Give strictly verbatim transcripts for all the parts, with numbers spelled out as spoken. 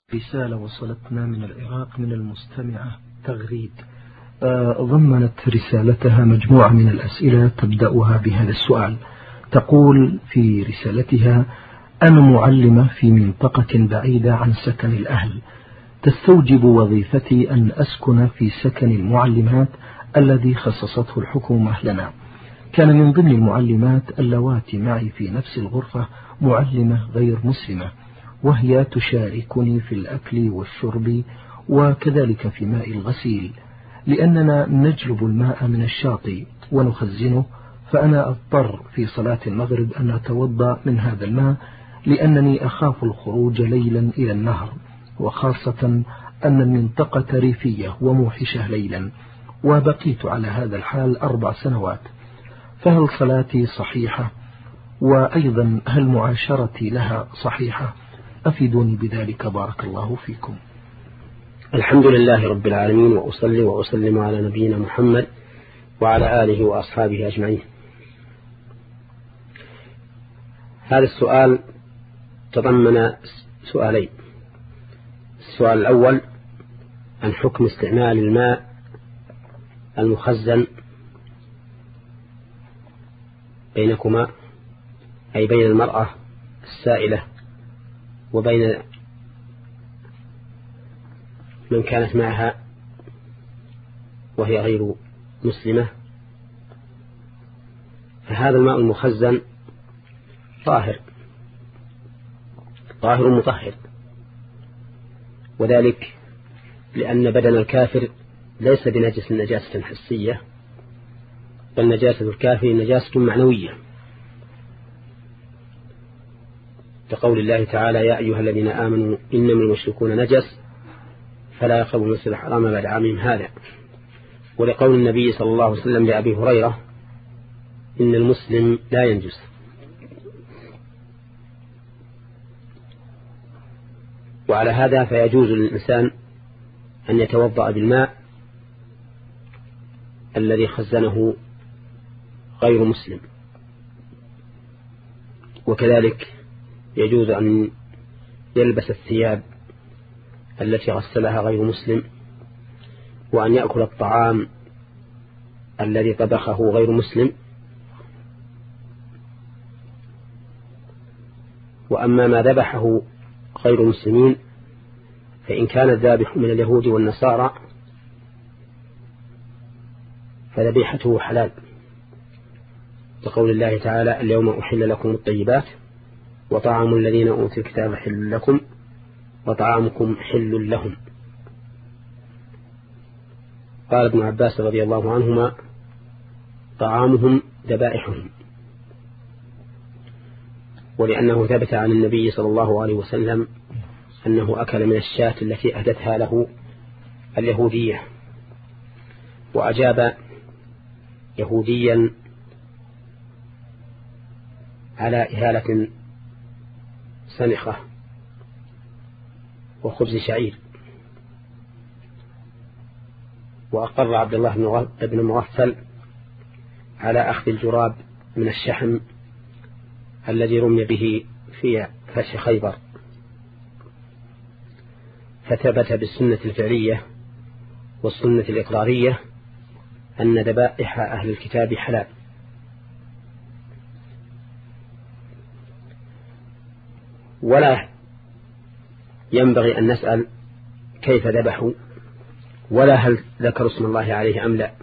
رسالة وصلتنا من العراق من المستمعة تغريد، ضمنت رسالتها مجموعة من الأسئلة تبدأها بهذا السؤال. تقول في رسالتها: أنا معلمة في منطقة بعيدة عن سكن الأهل، تستوجب وظيفتي أن أسكن في سكن المعلمات الذي خصصته الحكومة لنا. كان من ضمن المعلمات اللواتي معي في نفس الغرفة معلمة غير مسلمة، وهي تشاركني في الأكل والشرب وكذلك في ماء الغسيل، لأننا نجلب الماء من الشاطئ ونخزنه، فأنا أضطر في صلاة المغرب أن أتوضأ من هذا الماء لأنني أخاف الخروج ليلا إلى النهر، وخاصة أن المنطقة ريفية وموحشة ليلا، وبقيت على هذا الحال أربع سنوات، فهل صلاتي صحيحة؟ وأيضا هل معاشرتي لها صحيحة؟ أفيدوني بذلك بارك الله فيكم. الحمد لله رب العالمين، وأصلي وأسلم على نبينا محمد وعلى آله وأصحابه أجمعين. هذا السؤال تضمن سؤالين. السؤال الأول عن حكم استعمال الماء المخزن بينكما، أي بين المرأة السائلة وبين من كانت معها وهي غير مسلمة. فهذا الماء المخزن طاهر طاهر مطهر، وذلك لأن بدن الكافر ليس بنجس نجاسة حسية، بل نجاسة الكافر نجاسة معنوية، كقول الله تعالى: يا أيها الذين آمنوا إنما المشركون نجس فلا يقربوا المسجد الحرام بعد عامهم هذا، ولقول النبي صلى الله عليه وسلم لأبي هريرة: إن المسلم لا ينجس. وعلى هذا فيجوز للإنسان أن يتوضأ بالماء الذي خزنه غير مسلم، وكذلك يجوز أن يلبس الثياب التي غسلها غير مسلم، وأن يأكل الطعام الذي طبخه غير مسلم. وأما ما ذبحه غير المسلمين فإن كان الذابح من اليهود والنصارى فذبيحته حلال، كقول الله تعالى: اليوم أحل لكم الطيبات وطعام الذين أوتوا الكتاب حل لكم وطعامكم حل لهم. قال ابن عباس رضي الله عنهما: طعامهم ذبائحهم. ولأنه ثبت عن النبي صلى الله عليه وسلم أنه أكل من الشاة التي أهدتها له اليهودية، وأجاب يهوديا على إهالة سنخة وخبز شعير، وأقر عبد الله بن مغفل على أخذ الجراب من الشحم الذي رمي به في فتح خيبر. فثبت بالسنة الفعلية والسنة الإقرارية أن ذبائح أهل الكتاب حلال. ولا ينبغي أن نسأل كيف ذبحوا ولا هل ذكروا اسم الله عليه أم لا،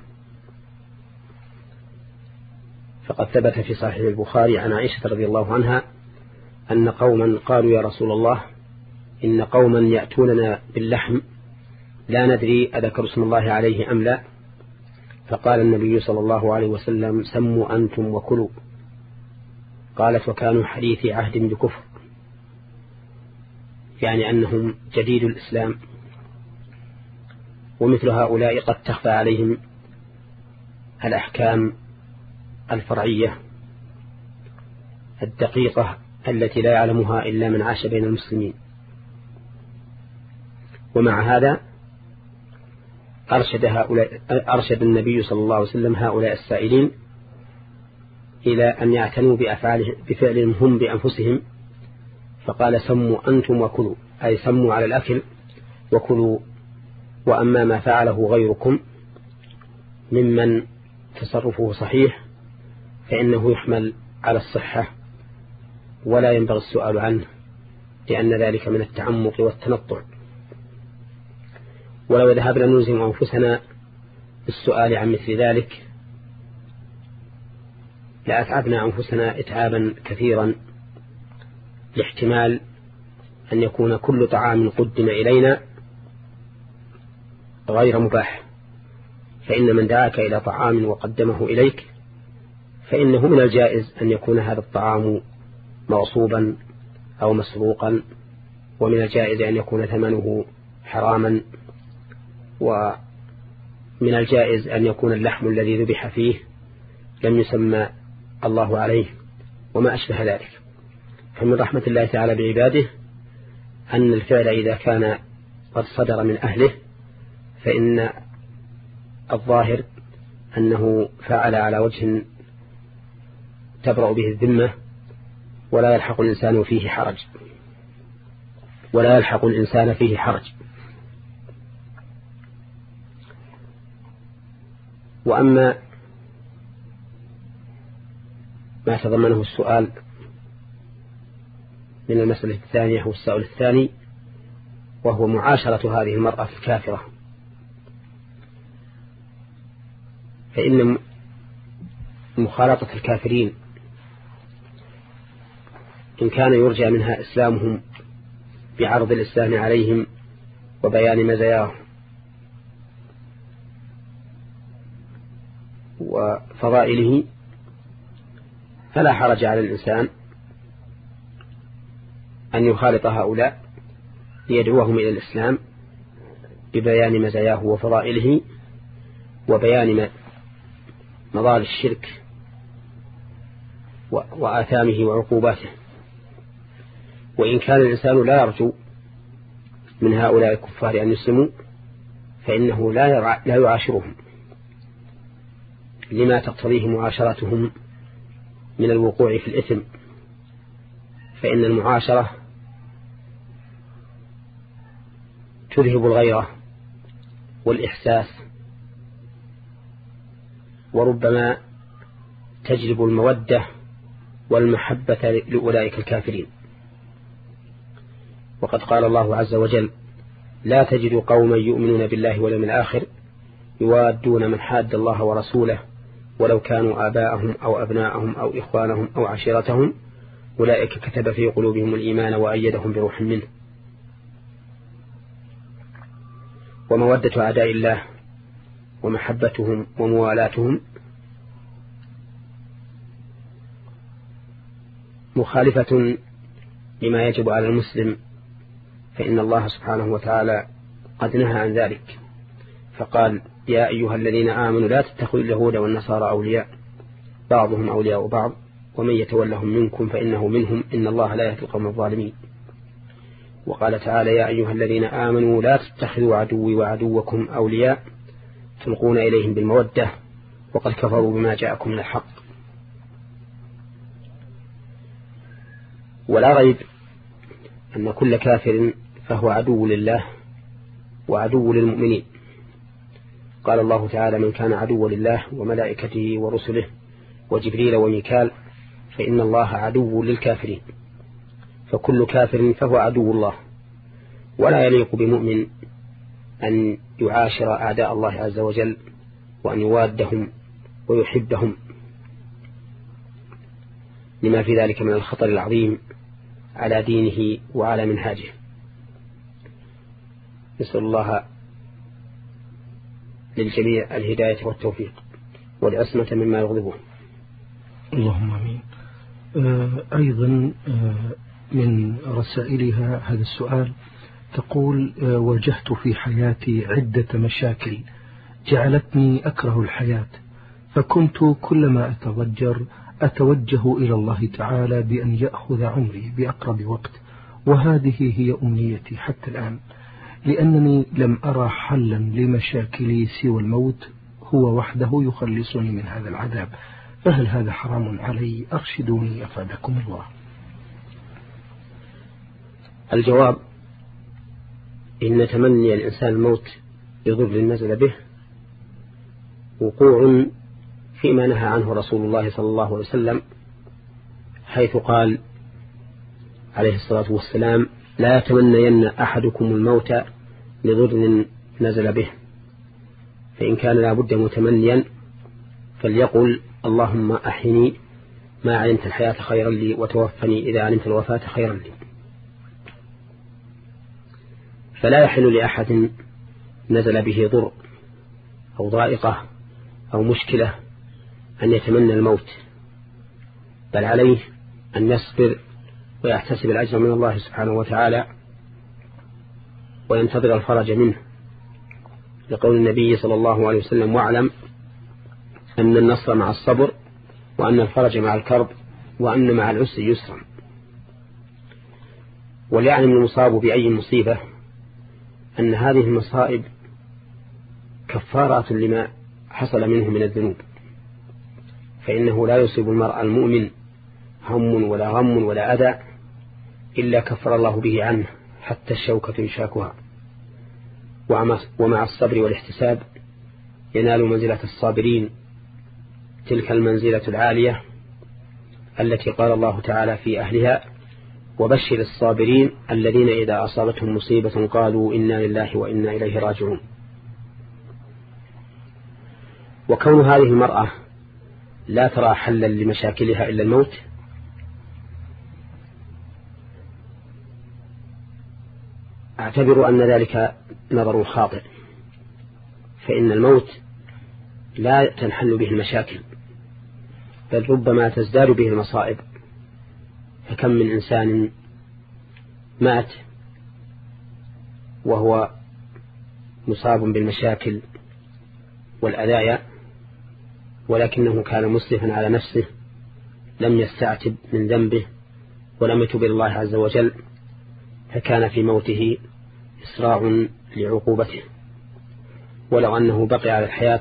فقد ثبت في صحيح البخاري عن عائشة رضي الله عنها أن قوما قالوا: يا رسول الله، إن قوما يأتوننا باللحم لا ندري أذكر اسم الله عليه أم لا، فقال النبي صلى الله عليه وسلم: سموا أنتم وكلوا. قالت: وكانوا حديث عهد بكفر، يعني أنهم جديد الإسلام، ومثل هؤلاء قد تخفى عليهم الأحكام الفرعية الدقيقة التي لا يعلمها إلا من عاش بين المسلمين. ومع هذا أرشد, هؤلاء أرشد النبي صلى الله عليه وسلم هؤلاء السائلين إلى أن يعتنوا بأفعالهم بفعلهم هم بأنفسهم، فقال: سموا أنتم وكلوا. أي سموا على الأكل وكلوا. وأما ما فعله غيركم ممن تصرفه صحيح فإنه يحمل على الصحة ولا ينبغي السؤال عنه، لأن ذلك من التعمق والتنطع. ولو ذهبنا نلزم أنفسنا بالسؤال عن مثل ذلك لأتعبنا أنفسنا إتعابا كثيرا، لاحتمال أن يكون كل طعام قدم إلينا غير مباح. فإن من دعاك إلى طعام وقدمه إليك فإنه من الجائز أن يكون هذا الطعام مغصوبا أو مسروقا، ومن الجائز أن يكون ثمنه حراما، ومن الجائز أن يكون اللحم الذي ذبح فيه لم يسمى الله عليه وما أشبه ذلك. فمن رحمة الله تعالى بعباده أن الفعل إذا كان قد صدر من أهله فإن الظاهر أنه فعل على وجه تبرأ به الذمة، ولا يلحق الإنسان فيه حرج ولا يلحق الإنسان فيه حرج. وأما ما تضمنه السؤال من المسألة الثانية هو السؤال الثاني، وهو معاشرة هذه المرأة الكافرة. فإن مخالطة الكافرين إن كان يرجى منها إسلامهم بعرض الإسلام عليهم وبيان مزاياهم وفضائله فلا حرج على الإنسان أن يخالط هؤلاء ليدعوهم إلى الإسلام ببيان مزاياه وفضائله وبيان مضار الشرك وآثامه وعقوباته. وإن كان الإنسان لا يرجو من هؤلاء الكفار أن يسلموا فإنه لا لا يعاشرهم لما تقتضيه معاشرتهم من الوقوع في الإثم. فإن المعاشرة تذهب الغيرة والإحساس، وربما تجلب المودة والمحبة لأولئك الكافرين. وقد قال الله عز وجل: لا تجد قوما يؤمنون بالله واليوم الآخر يوادون من حاد الله ورسوله ولو كانوا آباءهم أو أبناءهم أو إخوانهم أو عشيرتهم أولئك كتب في قلوبهم الإيمان وأيدهم بروح منه. ومودة أعداء الله ومحبتهم وموالاتهم مخالفة لما يجب على المسلم، فإن الله سبحانه وتعالى قد نهى عن ذلك فقال: يا أيها الذين آمنوا لا تتخذوا اليهود والنصارى أولياء بعضهم أولياء بعض ومن يتولهم منكم فإنه منهم إن الله لا يهدي القوم الظالمين. وقال تعالى: يا أيها الذين آمنوا لا تتخذوا عدوي وعدوكم أولياء تلقون إليهم بالمودة وقد كفروا بما جاءكم من الحق. ولا ريب أن كل كافر فهو عدو لله وعدو للمؤمنين. قال الله تعالى: من كان عدوا لله وملائكته ورسله وجبريل وميكال فإن الله عدو للكافرين. فكل كافر فهو عدو الله، ولا يليق بمؤمن أن يعاشر أعداء الله عز وجل وأن يوادهم ويحبهم، لما في ذلك من الخطر العظيم على دينه وعلى منهاجه. نسأل الله للجميع الهداية والتوفيق والعصمة مما يغضبه. اللهم آمين. آه أيضا آه من رسائلها هذا السؤال تقول: آه واجهت في حياتي عدة مشاكل جعلتني أكره الحياة، فكنت كلما أتضجر أتوجه إلى الله تعالى بأن يأخذ عمري بأقرب وقت، وهذه هي أمنيتي حتى الآن، لأنني لم أرى حلا لمشاكلي سوى الموت هو وحده يخلصني من هذا العذاب، فهل هذا حرام علي؟ أرشدوني أفادكم الله. الجواب: إن تمني الإنسان الموت يضر نزل به وقوع فيما نهى عنه رسول الله صلى الله عليه وسلم، حيث قال عليه الصلاة والسلام: لا يتمنين أحدكم الموت لضر نزل به، فإن كان لابد متمنيا فليقل: اللهم أحيني ما علمت الحياة خيرا لي، وتوفني إذا علمت الوفاة خيرا لي. فلا يحل لأحد نزل به ضر أو ضائقة أو مشكلة أن يتمنى الموت، بل عليه أن يصبر ويحتسب الأجر من الله سبحانه وتعالى وينتظر الفرج منه، لقول النبي صلى الله عليه وسلم: واعلم أن النصر مع الصبر، وأن الفرج مع الكرب، وأن مع العسر يسرا. وليعلم المصاب بأي مصيبة أن هذه المصائب كفارات لما حصل منه من الذنوب، فإنه لا يصيب المرء المؤمن هم ولا غم ولا أذى إلا كفر الله به عنه حتى الشوكة يشاكها. ومع الصبر والاحتساب ينال منزلة الصابرين، تلك المنزلة العالية التي قال الله تعالى في أهلها: وبشر الصابرين الذين إذا أصابتهم مصيبة قالوا إنا لله وإنا إليه راجعون. وكون هذه المرأة لا ترى حلا لمشاكلها إلا الموت أعتبر أن ذلك نظر خاطئ، فإن الموت لا تنحل به المشاكل، بل ربما تزداد به المصائب. فكم من إنسان مات وهو مصاب بالمشاكل والأذايا، ولكنه كان مسرفا على نفسه، لم يستعتب من ذنبه ولم يتب إلى الله عز وجل، فكان في موته إسراع لعقوبته. ولو أنه بقي على الحياة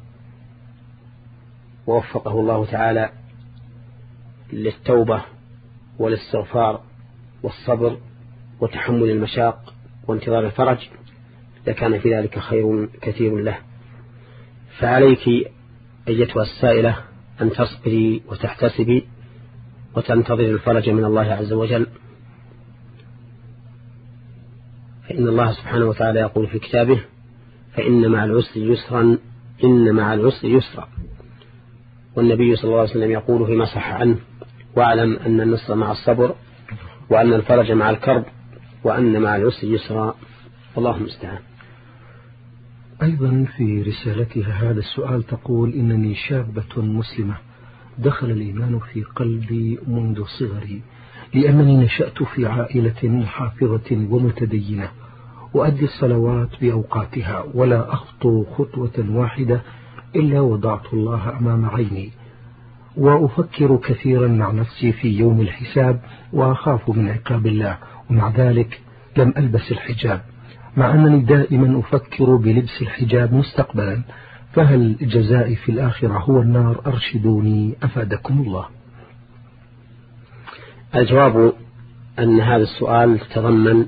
ووفقه الله تعالى للتوبة والاستغفار والصبر وتحمل المشاق وانتظار الفرج لكان في ذلك خير كثير له. فعليك أيتها السائلة أن تصبري وتحتسبي وتنتظر الفرج من الله عز وجل، فإن الله سبحانه وتعالى يقول في كتابه: فإن مع العسر يسرا إن مع العسر يسرا. والنبي صلى الله عليه وسلم يقول فيما صح عنه: واعلم أن النصر مع الصبر، وأن الفرج مع الكرب، وأن مع العسر يسرا. اللهم استعان. أيضا في رسالتها هذا السؤال تقول: إنني شابة مسلمة دخل الإيمان في قلبي منذ صغري، لأنني نشأت في عائلة حافظة ومتدينة، وأدي الصلوات بأوقاتها، ولا أخطو خطوة واحدة إلا وضعت الله أمام عيني، وأفكر كثيرا مع نفسي في يوم الحساب وأخاف من عقاب الله، ومع ذلك لم ألبس الحجاب، مع أنني دائما أفكر بلبس الحجاب مستقبلا، فهل جزائي في الآخرة هو النار؟ أرشدوني أفادكم الله. الجواب أن هذا السؤال تضمن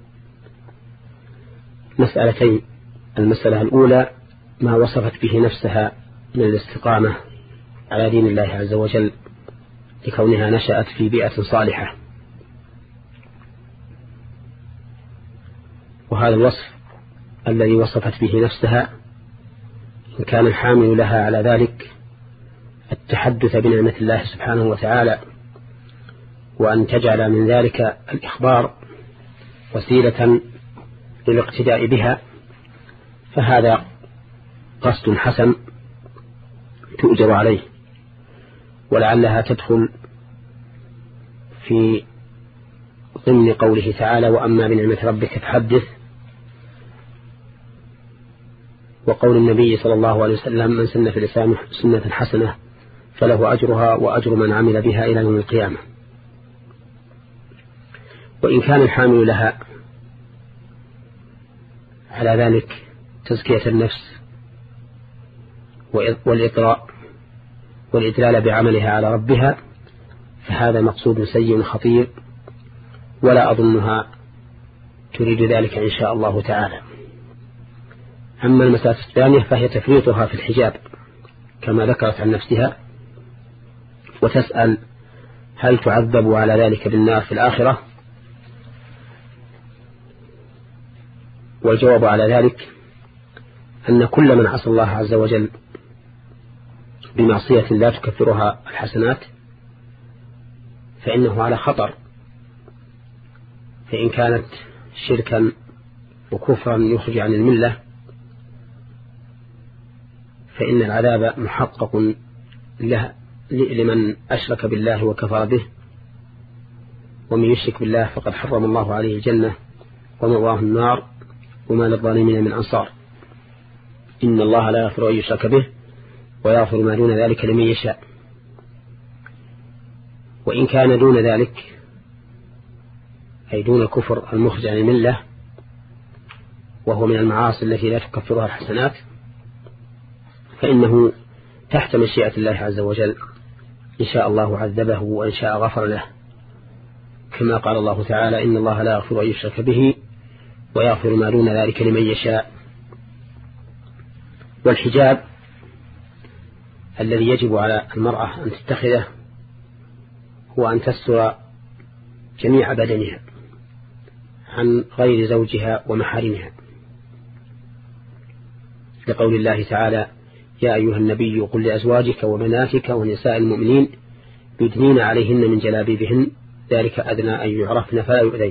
مسألتين: المسألة الأولى ما وصفت به نفسها من الاستقامة على دين الله عز وجل لكونها نشأت في بيئة صالحة، وهذا الوصف الذي وصفت به نفسها إن كان الحامل لها على ذلك التحدث بنعمة الله سبحانه وتعالى، وأن تجعل من ذلك الإخبار وسيلة للاقتداء بها، فهذا قصد حسن تؤجر عليه، ولعلها تدخل في ضمن قوله تعالى: وأما بنعمة ربك فحدث، وقول النبي صلى الله عليه وسلم: من سن في الإسلام سنة حسنة فله أجرها وأجر من عمل بها إلى يوم القيامة. وإن كان الحامل لها على ذلك تزكية النفس والإطراء والإدلال بعملها على ربها، فهذا مقصود سيء خطير، ولا أظنها تريد ذلك إن شاء الله تعالى. أما المسألة الثانية فهي تفريطها في الحجاب كما ذكرت عن نفسها، وتسأل هل تعذب على ذلك بالنار في الآخرة؟ والجواب على ذلك أن كل من عصى الله عز وجل بمعصية لا تكفرها الحسنات فإنه على خطر، فإن كانت شركا وكفرا يخرج عن الملة فإن العذاب محقق له لمن أشرك بالله وكفر به، ومن يشرك بالله فقد حرم الله عليه الجنة ومأواه النار وما للظالمين من أنصار. إن الله لا يغفر أن يشرك به ويغفر ما دون ذلك لمن يشاء. وإن كان دون ذلك أي دون الكفر المخرج عن الملة وهو من المعاصي التي لا تكفرها الحسنات فإنه تحت مشيئة الله عز وجل، إن شاء الله عذبه وإن شاء غفر له، كما قال الله تعالى إن الله لا يغفر أن يشرك به ويغفر ما دون ذلك لمن يشاء. والحجاب الذي يجب على المرأة أن تتخذه هو أن تستر جميع بدنها عن غير زوجها ومحارمها، لقول الله تعالى يا أيها النبي قل لأزواجك وبناتك ونساء المؤمنين يدنين عليهن من جلابيبهن ذلك أدنى أن يعرفن فلا يؤذين.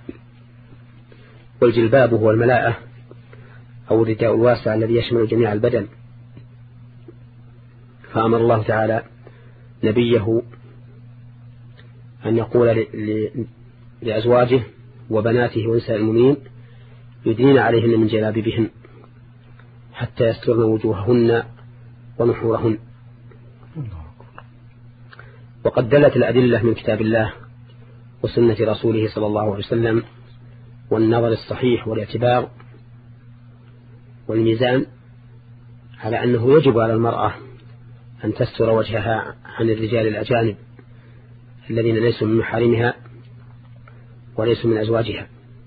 والجلباب هو الملاءة أو الرداء الواسع الذي يشمل جميع البدن، فأمر الله تعالى نبيه أن يقول لأزواجه وبناته ونساء المؤمنين يدنين عليهن من جلابيبهن حتى يسترن وجوههن ونحورهن. وقد دلت الأدلة من كتاب الله وسنة رسوله صلى الله عليه وسلم والنظر الصحيح والاعتبار والميزان على أنه يجب على المرأة أن تستر وجهها عن الرجال الأجانب الذين ليسوا من محارمها وليسوا من أزواجها.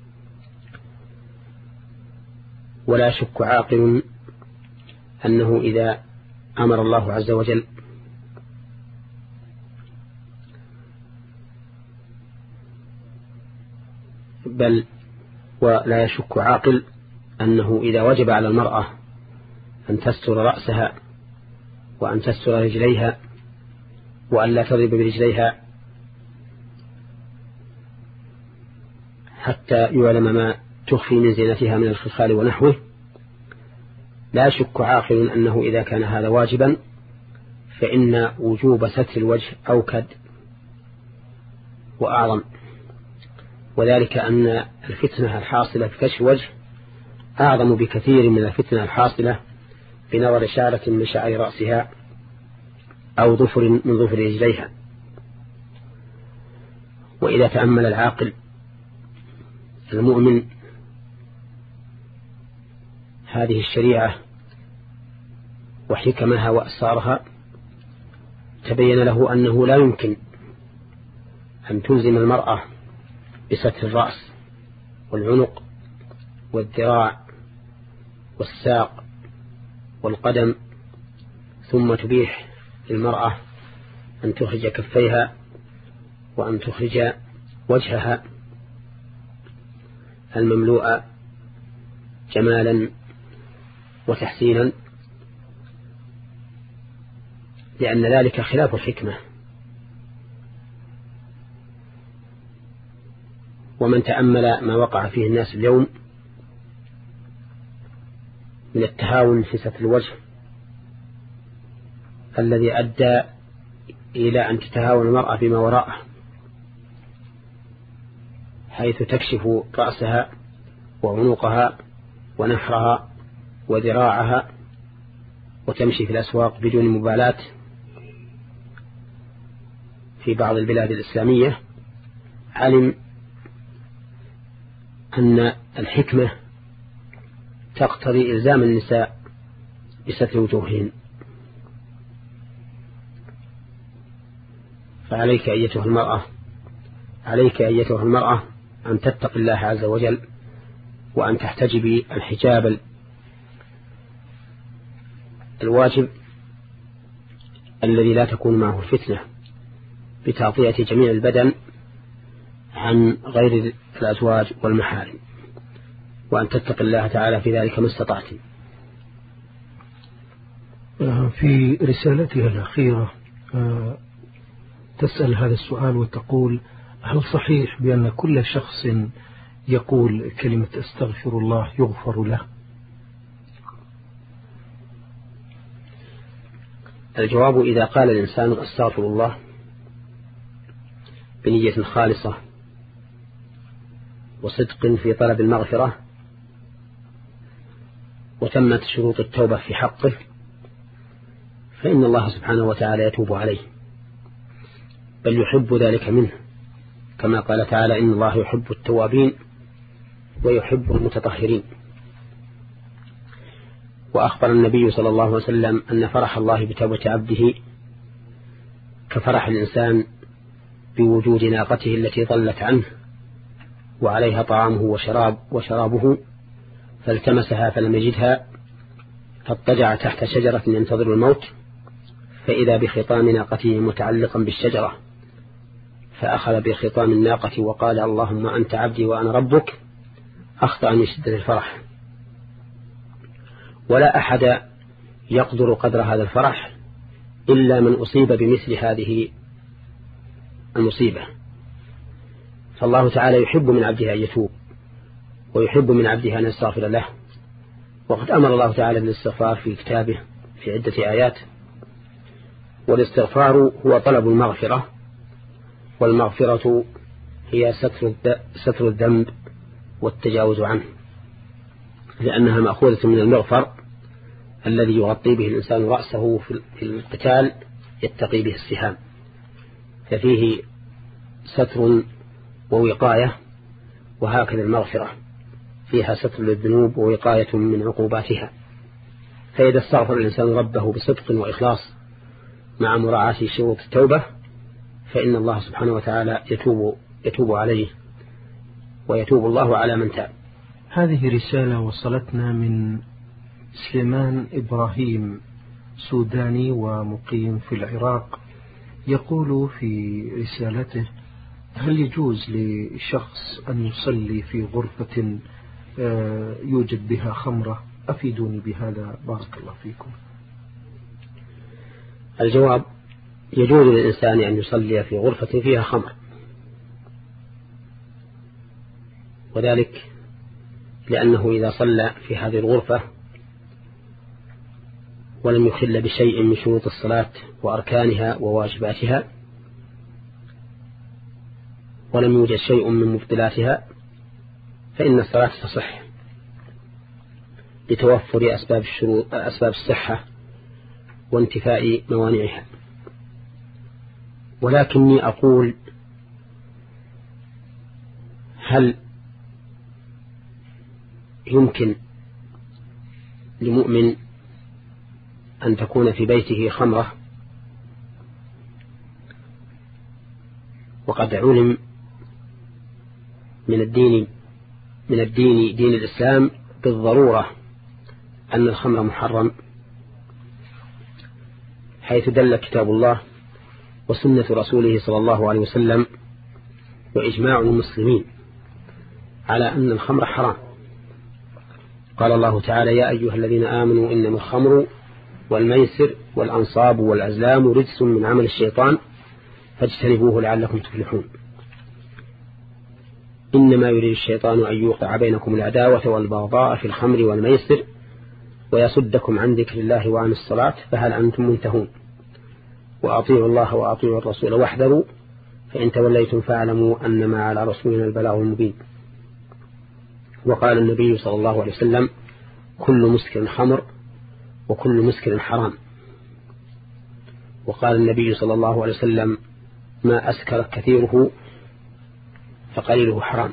ولا شك عاقل أنه إذا أمر الله عز وجل بل ولا يشك عاقل أنه إذا وجب على المرأة أن تستر رأسها وأن تستر رجليها وأن لا تضرب برجليها حتى يعلم ما تخفي من زينتها من الخلخال ونحوه، لا شك عاقل أنه إذا كان هذا واجبا فإن وجوب ستر الوجه أوكد وأعظم، وذلك أن الفتنة الحاصلة بكشف الوجه أعظم بكثير من الفتنة الحاصلة بنظر شعرة من شعر رأسها أو ظفر من ظفر رجليها. وإذا تأمل العاقل المؤمن هذه الشريعة وحكمها وأسرارها تبين له أنه لا يمكن أن تلزم المرأة بستر الرأس والعنق والذراع والساق والقدم ثم تبيح للمرأة أن تخرج كفيها وأن تخرج وجهها المملوء جمالا وتحسينا، لأن ذلك خلاف الحكمة. ومن تأمل ما وقع فيه الناس اليوم من التهاون في ستر الوجه الذي أدى إلى أن تتهاون المرأة بما وراءه، حيث تكشف رأسها وعنقها ونحرها وذراعها وتمشي في الأسواق بدون مبالاة في بعض البلاد الإسلامية. علم أن الحكمة تقتضي إلزام النساء بستر وجوههن، فعليك أيتها المرأة عليك أيتها المرأة أن تتق الله عز وجل وأن تحتجبي الحجاب الواجب الذي لا تكون معه الفتنة بتغطية جميع البدن عن غير الأزواج والمحارم، وأن تتق الله تعالى في ذلك ما استطعت. في رسالتها الأخيرة تسأل هذا السؤال وتقول: هل صحيح بأن كل شخص يقول كلمة استغفر الله يغفر له؟ الجواب: إذا قال الإنسان استغفر الله بنية خالصة وصدق في طلب المغفرة وتمت شروط التوبة في حقه، فإن الله سبحانه وتعالى يتوب عليه، بل يحب ذلك منه، كما قال تعالى: إن الله يحب التوابين ويحب المتطهرين. وأخبر النبي صلى الله عليه وسلم أن فرح الله بتوبة عبده كفرح الإنسان بوجود ناقته التي ضلت عنه وعليها طعامه وشراب وشرابه، فالتمسها فلم يجدها، فاضطجع تحت شجرة ينتظر الموت، فإذا بخطام ناقته متعلقا بالشجرة، فأخذ بخطام الناقة وقال: اللهم أنت عبدي وأنا ربك، أخطأ من شدة الفرح. ولا أحد يقدر قدر هذا الفرح إلا من أصيب بمثل هذه المصيبة. فالله تعالى يحب من عبده أن يتوب، ويحب من عبده أن يستغفر له، وقد أمر الله تعالى بالاستغفار في كتابه في عدة آيات. والاستغفار هو طلب المغفرة، والمغفرة هي ستر الذنب والتجاوز عنه، لأنها مأخوذة من المغفر الذي يغطي به الإنسان رأسه في القتال يتقي به السهام، ففيه ستر ووقاية. وهكذا المغفرة فيها ستر للذنوب ووقاية من عقوباتها. فإذا استغفر الإنسان ربه بصدق وإخلاص مع مراعاة شروط التوبة، فإن الله سبحانه وتعالى يتوب, يتوب عليه، ويتوب الله على من تاب. هذه رسالة وصلتنا من سليمان إبراهيم، سوداني ومقيم في العراق، يقول في رسالته: هل يجوز لشخص أن يصلي في غرفة يوجد بها خمرة؟ أفيدوني بهذا بارك الله فيكم. الجواب: يجوز للإنسان أن يصلي في غرفة فيها خمر، وذلك لأنه إذا صلى في هذه الغرفة ولم يخل بشيء من شروط الصلاة وأركانها وواجباتها، ولم يوجد شيء من مبطلاتها، فإن الصلاة تصح لتوفر أسباب الشروط أسباب الصحة وانتفاء موانعها. ولكني أقول: هل يمكن لمؤمن أن تكون في بيته خمرة؟ وقد علم من الدين من الدين دين الإسلام بالضرورة أن الخمر محرم، حيث دل كتاب الله وسنة رسوله صلى الله عليه وسلم وإجماع المسلمين على أن الخمر حرام. قال الله تعالى: يا أيها الذين آمنوا إنما الخمر والميسر والأنصاب والأزلام رجس من عمل الشيطان فاجتنبوه لعلكم تفلحون. إنما يريد الشيطان أن يوقع بينكم العداوة والبغضاء في الخمر والميسر ويصدكم عن ذكر الله وعن الصلاة فهل أنتم منتهون؟ وأطيعوا الله وأطيعوا الرسول واحذروا فإن توليتم فاعلموا أنما على رسولنا البلاغ المبين. وقال النبي صلى الله عليه وسلم: كل مسكر خمر وكل مسكر حرام. وقال النبي صلى الله عليه وسلم: ما أسكر كثيره فقليله حرام.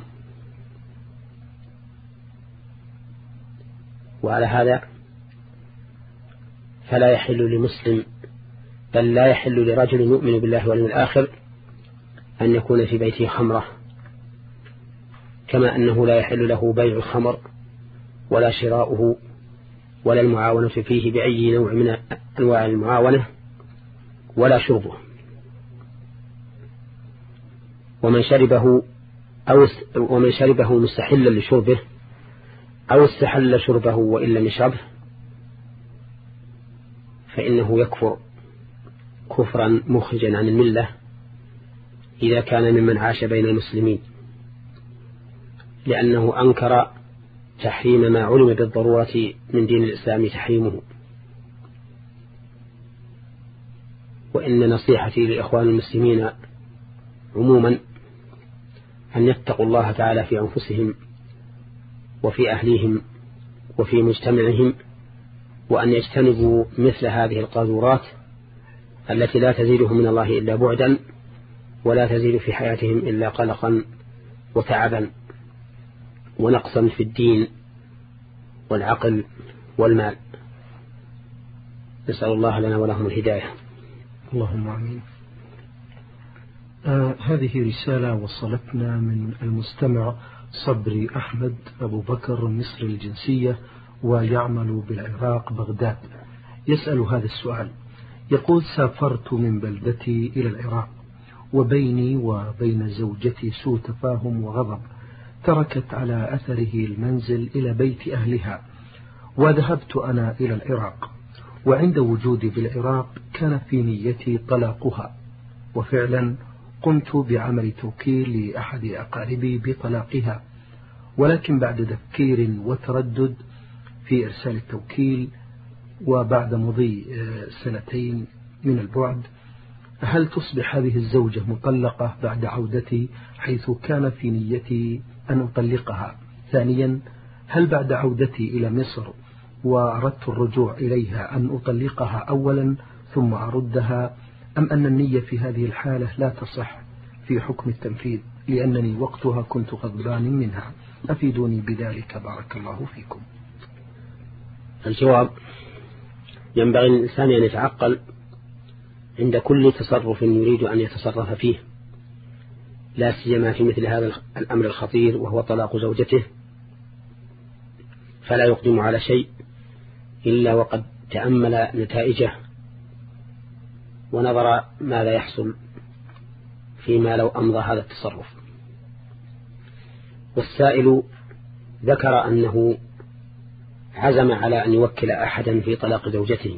وعلى هذا فلا يحل لمسلم، بل لا يحل لرجل يؤمن بالله واليوم الآخر أن يكون في بيته خمرة، كما أنه لا يحل له بيع الخمر ولا شراؤه ولا المعاونة فيه بأي نوع من أنواع المعاونة ولا شربه. ومن شربه أو ومن شربه مستحلا لشربه أو استحل شربه وإن لم يشربه فإنه يكفر كفرا مخرجا عن الملة إذا كان ممن عاش بين المسلمين، لأنه أنكر تحريم ما علم بالضرورة من دين الإسلام تحريمه. وإن نصيحتي لإخوان المسلمين عموما أن يتقوا الله تعالى في أنفسهم وفي أهليهم وفي مجتمعهم، وأن يجتنبوا مثل هذه القاذورات التي لا تزيدهم من الله إلا بعدا ولا تزيد في حياتهم إلا قلقا وتعبا ونقصا في الدين والعقل والمال. نسأل الله لنا ولهم الهداية. اللهم آمين. آه هذه رسالة وصلتنا من المستمع صبري أحمد أبو بكر مصري الجنسية ويعمل بالعراق بغداد. يسأل هذا السؤال، يقول: سافرت من بلدتي إلى العراق وبيني وبين زوجتي سوء تفاهم وغضب، تركت على أثره المنزل إلى بيت أهلها، وذهبت أنا إلى العراق، وعند وجودي بالعراق كان في نيتي طلاقها، وفعلا قمت بعمل توكيل لأحد أقاربي بطلاقها، ولكن بعد تفكير وتردد في إرسال التوكيل وبعد مضي سنتين من البعد، هل تصبح هذه الزوجة مطلقة بعد عودتي حيث كان في نيتي أن أطلقها؟ ثانيا، هل بعد عودتي إلى مصر وأردت الرجوع إليها أن أطلقها أولا ثم أردها، أم أن النية في هذه الحالة لا تصح في حكم التنفيذ لأنني وقتها كنت غضبان منها؟ أفيدوني بذلك بارك الله فيكم. الجواب: ينبغي للإنسان أن يتعقل عند كل تصرف يريد أن يتصرف فيه، لا سيما في مثل هذا الأمر الخطير وهو طلاق زوجته، فلا يقدم على شيء إلا وقد تأمل نتائجه ونظر ماذا يحصل فيما لو أمضى هذا التصرف. والسائل ذكر أنه عزم على أن يوكل أحدا في طلاق زوجته،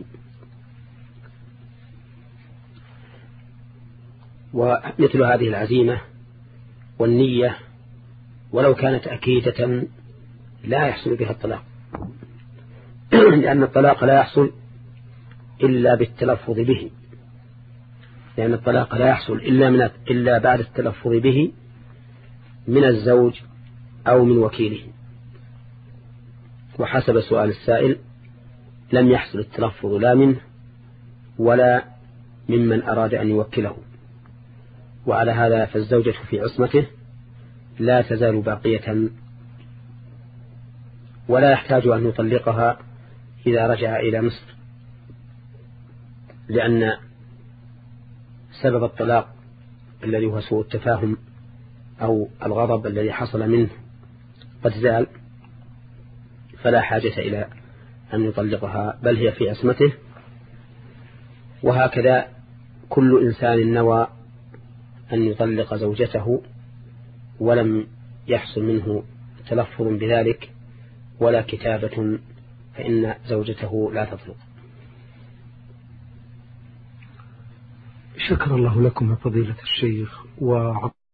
ومثل هذه العزيمة والنية ولو كانت أكيدة لا يحصل بها الطلاق، لأن الطلاق لا يحصل إلا بالتلفظ به، لأن الطلاق لا يحصل إلا, من إلا بعد التلفظ به من الزوج أو من وكيله. وحسب سؤال السائل لم يحصل التلفظ لا منه ولا ممن أراد أن يوكله، وعلى هذا فالزوجة في عصمته لا تزال باقية، ولا يحتاج أن يطلقها إذا رجع إلى مصر، لأن سبب الطلاق الذي هو سوء التفاهم أو الغضب الذي حصل منه قد زال، فلا حاجة إلى أن يطلقها، بل هي في عصمته. وهكذا كل إنسان نوى أن يطلق زوجته ولم يحصل منه تلفظ بذلك ولا كتابة فإن زوجته لا تطلق. شكر الله لكم يا فضيلة الشيخ. و